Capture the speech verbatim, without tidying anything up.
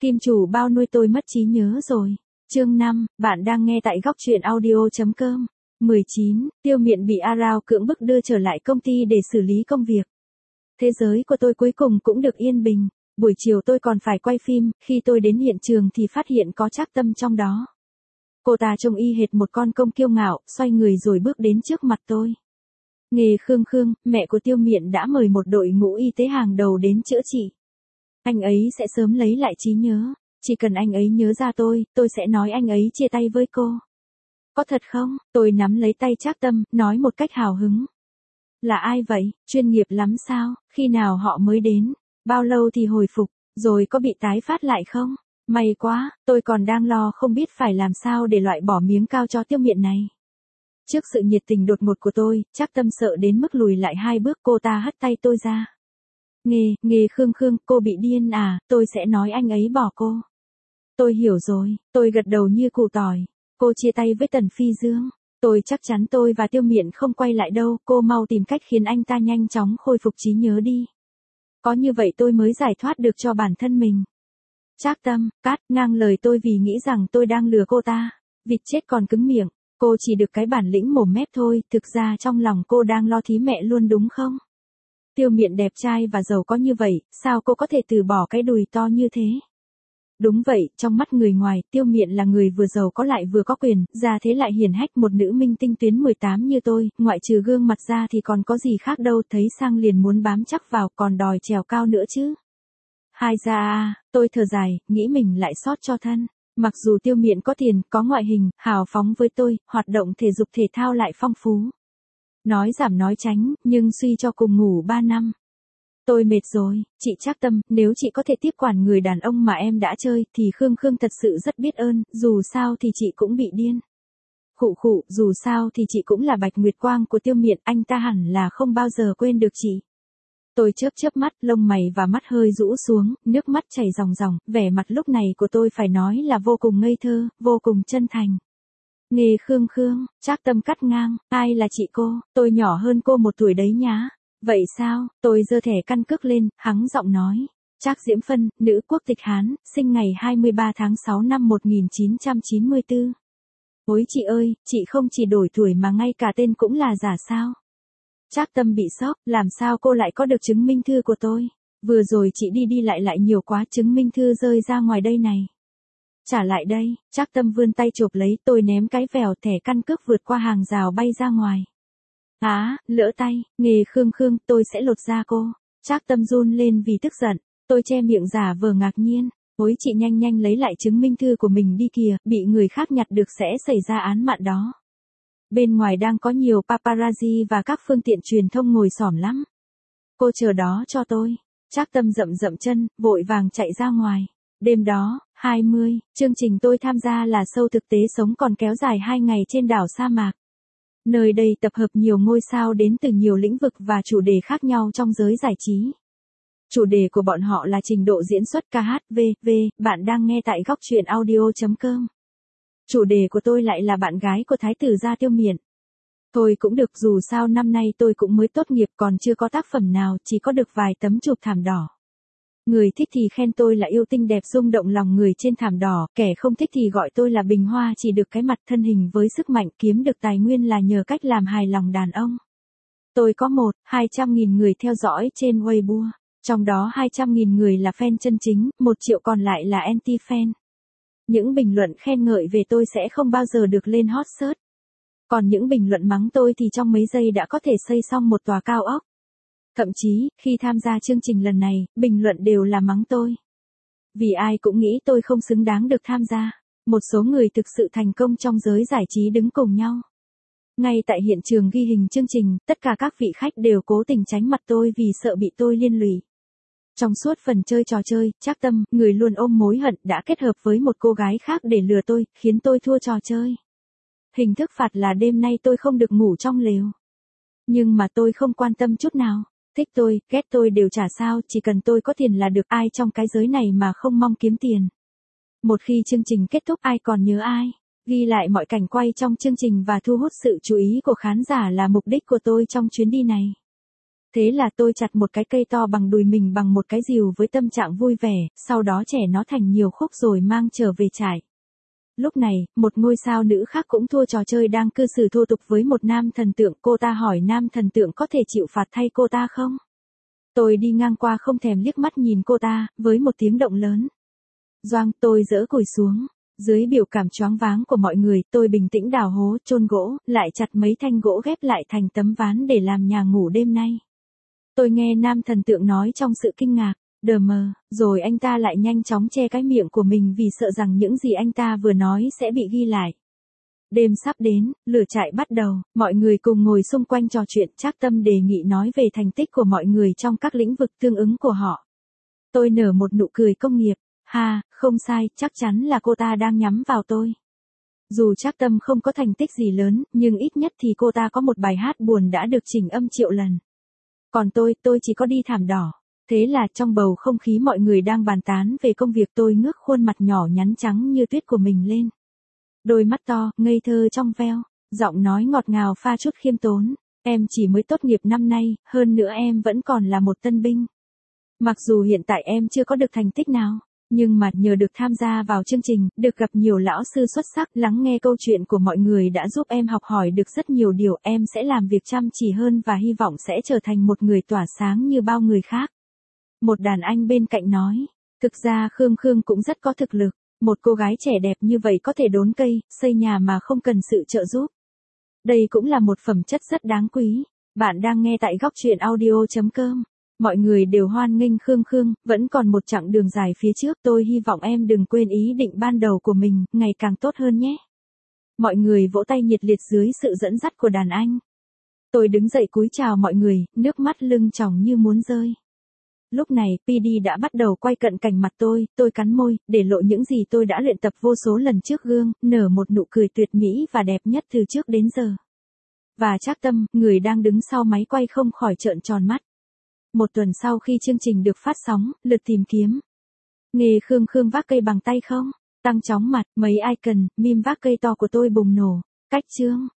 Kim chủ bao nuôi tôi mất trí nhớ rồi. Chương năm, bạn đang nghe tại góc truyện audio.com. mười chín, Tiêu Miện bị A Rao cưỡng bức đưa trở lại công ty để xử lý công việc. Thế giới của tôi cuối cùng cũng được yên bình. Buổi chiều tôi còn phải quay phim, khi tôi đến hiện trường thì phát hiện có Trác Tâm trong đó. Cô ta trông y hệt một con công kiêu ngạo, xoay người rồi bước đến trước mặt tôi. Nghề Khương Khương, mẹ của Tiêu Miện đã mời một đội ngũ y tế hàng đầu đến chữa trị. Anh ấy sẽ sớm lấy lại trí nhớ, chỉ cần anh ấy nhớ ra tôi, tôi sẽ nói anh ấy chia tay với cô. Có thật không? Tôi nắm lấy tay Trác Tâm, nói một cách hào hứng. Là ai vậy? Chuyên nghiệp lắm sao? Khi nào họ mới đến? Bao lâu thì hồi phục? Rồi có bị tái phát lại không? May quá, tôi còn đang lo không biết phải làm sao để loại bỏ miếng cao cho Tiêu Miện này. Trước sự nhiệt tình đột ngột của tôi, Trác Tâm sợ đến mức lùi lại hai bước, cô ta hất tay tôi ra. Nghề, nghề Khương Khương, cô bị điên à, tôi sẽ nói anh ấy bỏ cô. Tôi hiểu rồi, tôi gật đầu như củ tỏi. Cô chia tay với Tần Phi Dương. Tôi chắc chắn tôi và Tiêu Miện không quay lại đâu, cô mau tìm cách khiến anh ta nhanh chóng khôi phục trí nhớ đi. Có như vậy tôi mới giải thoát được cho bản thân mình. Trác Tâm, cắt ngang lời tôi vì nghĩ rằng tôi đang lừa cô ta. Vịt chết còn cứng miệng, cô chỉ được cái bản lĩnh mồm mép thôi, thực ra trong lòng cô đang lo thí mẹ luôn đúng không? Tiêu Miện đẹp trai và giàu có như vậy, sao cô có thể từ bỏ cái đùi to như thế? Đúng vậy, trong mắt người ngoài, Tiêu Miện là người vừa giàu có lại vừa có quyền, ra thế lại hiển hách, một nữ minh tinh tuyến mười tám như tôi, ngoại trừ gương mặt ra thì còn có gì khác đâu, thấy sang liền muốn bám chắc vào, còn đòi trèo cao nữa chứ. Hai ra à, tôi thở dài, nghĩ mình lại sót cho thân. Mặc dù Tiêu Miện có tiền, có ngoại hình, hào phóng với tôi, hoạt động thể dục thể thao lại phong phú. Nói giảm nói tránh, nhưng suy cho cùng ngủ ba năm. Tôi mệt rồi, chị Trác Tâm, nếu chị có thể tiếp quản người đàn ông mà em đã chơi, thì Khương Khương thật sự rất biết ơn, dù sao thì chị cũng bị điên. Khụ khụ, dù sao thì chị cũng là Bạch Nguyệt Quang của Tiêu Miện, anh ta hẳn là không bao giờ quên được chị. Tôi chớp chớp mắt, lông mày và mắt hơi rũ xuống, nước mắt chảy ròng ròng, vẻ mặt lúc này của tôi phải nói là vô cùng ngây thơ, vô cùng chân thành. Nghề Khương Khương, Trác Tâm cắt ngang, ai là chị cô, tôi nhỏ hơn cô một tuổi đấy nhá. Vậy sao, tôi giơ thẻ căn cước lên, hắng giọng nói. Trác Diễm Phân, nữ quốc tịch Hán, sinh ngày hai mươi ba tháng sáu năm một nghìn chín trăm chín mươi tư. Ôi chị ơi, chị không chỉ đổi tuổi mà ngay cả tên cũng là giả sao? Trác Tâm bị sốc, làm sao cô lại có được chứng minh thư của tôi? Vừa rồi chị đi đi lại lại nhiều quá, chứng minh thư rơi ra ngoài đây này. Trả lại đây, Trác Tâm vươn tay chộp lấy, tôi ném cái vèo, thẻ căn cước vượt qua hàng rào bay ra ngoài. Á, lỡ tay, nghề Khương Khương, tôi sẽ lột da cô. Trác Tâm run lên vì tức giận, tôi che miệng giả vờ ngạc nhiên. Ôi chị nhanh nhanh lấy lại chứng minh thư của mình đi kìa, bị người khác nhặt được sẽ xảy ra án mạng đó. Bên ngoài đang có nhiều paparazzi và các phương tiện truyền thông ngồi xổm lắm. Cô chờ đó cho tôi. Trác Tâm dậm dậm chân, vội vàng chạy ra ngoài. Đêm đó, hai mươi, chương trình tôi tham gia là show thực tế sống còn kéo dài hai ngày trên đảo sa mạc. Nơi đây tập hợp nhiều ngôi sao đến từ nhiều lĩnh vực và chủ đề khác nhau trong giới giải trí. Chủ đề của bọn họ là trình độ diễn xuất ca hát, vân vân, bạn đang nghe tại góc truyện audio.com. Chủ đề của tôi lại là bạn gái của Thái tử gia Tiêu Miện. Thôi cũng được, dù sao năm nay tôi cũng mới tốt nghiệp, còn chưa có tác phẩm nào, chỉ có được vài tấm chụp thảm đỏ. Người thích thì khen tôi là yêu tinh đẹp rung động lòng người trên thảm đỏ, kẻ không thích thì gọi tôi là bình hoa chỉ được cái mặt, thân hình với sức mạnh, kiếm được tài nguyên là nhờ cách làm hài lòng đàn ông. Tôi có một, hai trăm nghìn người theo dõi trên Weibo, trong đó hai trăm nghìn người là fan chân chính, một triệu còn lại là anti-fan. Những bình luận khen ngợi về tôi sẽ không bao giờ được lên hot search. Còn những bình luận mắng tôi thì trong mấy giây đã có thể xây xong một tòa cao ốc. Thậm chí, khi tham gia chương trình lần này, bình luận đều là mắng tôi. Vì ai cũng nghĩ tôi không xứng đáng được tham gia. Một số người thực sự thành công trong giới giải trí đứng cùng nhau. Ngay tại hiện trường ghi hình chương trình, tất cả các vị khách đều cố tình tránh mặt tôi vì sợ bị tôi liên lụy. Trong suốt phần chơi trò chơi, Trác Tâm, người luôn ôm mối hận, đã kết hợp với một cô gái khác để lừa tôi, khiến tôi thua trò chơi. Hình thức phạt là đêm nay tôi không được ngủ trong lều. Nhưng mà tôi không quan tâm chút nào. Thích tôi, ghét tôi đều chả sao, chỉ cần tôi có tiền là được, ai trong cái giới này mà không mong kiếm tiền. Một khi chương trình kết thúc ai còn nhớ ai, ghi lại mọi cảnh quay trong chương trình và thu hút sự chú ý của khán giả là mục đích của tôi trong chuyến đi này. Thế là tôi chặt một cái cây to bằng đùi mình bằng một cái rìu với tâm trạng vui vẻ, sau đó chẻ nó thành nhiều khúc rồi mang trở về trại. Lúc này, một ngôi sao nữ khác cũng thua trò chơi đang cư xử thô tục với một nam thần tượng. Cô ta hỏi nam thần tượng có thể chịu phạt thay cô ta không? Tôi đi ngang qua không thèm liếc mắt nhìn cô ta, với một tiếng động lớn. Doang, tôi giỡ củi xuống. Dưới biểu cảm choáng váng của mọi người, tôi bình tĩnh đào hố, chôn gỗ, lại chặt mấy thanh gỗ ghép lại thành tấm ván để làm nhà ngủ đêm nay. Tôi nghe nam thần tượng nói trong sự kinh ngạc, đờ mờ, rồi anh ta lại nhanh chóng che cái miệng của mình vì sợ rằng những gì anh ta vừa nói sẽ bị ghi lại. Đêm sắp đến, lửa trại bắt đầu, mọi người cùng ngồi xung quanh trò chuyện. Trác Tâm đề nghị nói về thành tích của mọi người trong các lĩnh vực tương ứng của họ. Tôi nở một nụ cười công nghiệp, ha, không sai, chắc chắn là cô ta đang nhắm vào tôi. Dù Trác Tâm không có thành tích gì lớn, nhưng ít nhất thì cô ta có một bài hát buồn đã được chỉnh âm triệu lần. Còn tôi, tôi chỉ có đi thảm đỏ. Thế là trong bầu không khí mọi người đang bàn tán về công việc, tôi ngước khuôn mặt nhỏ nhắn trắng như tuyết của mình lên. Đôi mắt to, ngây thơ trong veo, giọng nói ngọt ngào pha chút khiêm tốn. Em chỉ mới tốt nghiệp năm nay, hơn nữa em vẫn còn là một tân binh. Mặc dù hiện tại em chưa có được thành tích nào, nhưng mà nhờ được tham gia vào chương trình, được gặp nhiều lão sư xuất sắc, lắng nghe câu chuyện của mọi người đã giúp em học hỏi được rất nhiều điều. Em sẽ làm việc chăm chỉ hơn và hy vọng sẽ trở thành một người tỏa sáng như bao người khác. Một đàn anh bên cạnh nói, thực ra Khương Khương cũng rất có thực lực. Một cô gái trẻ đẹp như vậy có thể đốn cây, xây nhà mà không cần sự trợ giúp. Đây cũng là một phẩm chất rất đáng quý. Bạn đang nghe tại góc truyện audio chấm com. Mọi người đều hoan nghênh Khương Khương, vẫn còn một chặng đường dài phía trước. Tôi hy vọng em đừng quên ý định ban đầu của mình, ngày càng tốt hơn nhé. Mọi người vỗ tay nhiệt liệt dưới sự dẫn dắt của đàn anh. Tôi đứng dậy cúi chào mọi người, nước mắt lưng tròng như muốn rơi. Lúc này, pê đê đã bắt đầu quay cận cảnh mặt tôi, tôi cắn môi, để lộ những gì tôi đã luyện tập vô số lần trước gương, nở một nụ cười tuyệt mỹ và đẹp nhất từ trước đến giờ. Và Trác Tâm, người đang đứng sau máy quay không khỏi trợn tròn mắt. Một tuần sau khi chương trình được phát sóng, lượt tìm kiếm. Nghề Khương Khương vác cây bằng tay không? Tăng chóng mặt, mấy icon, meme vác cây to của tôi bùng nổ. Cách chương.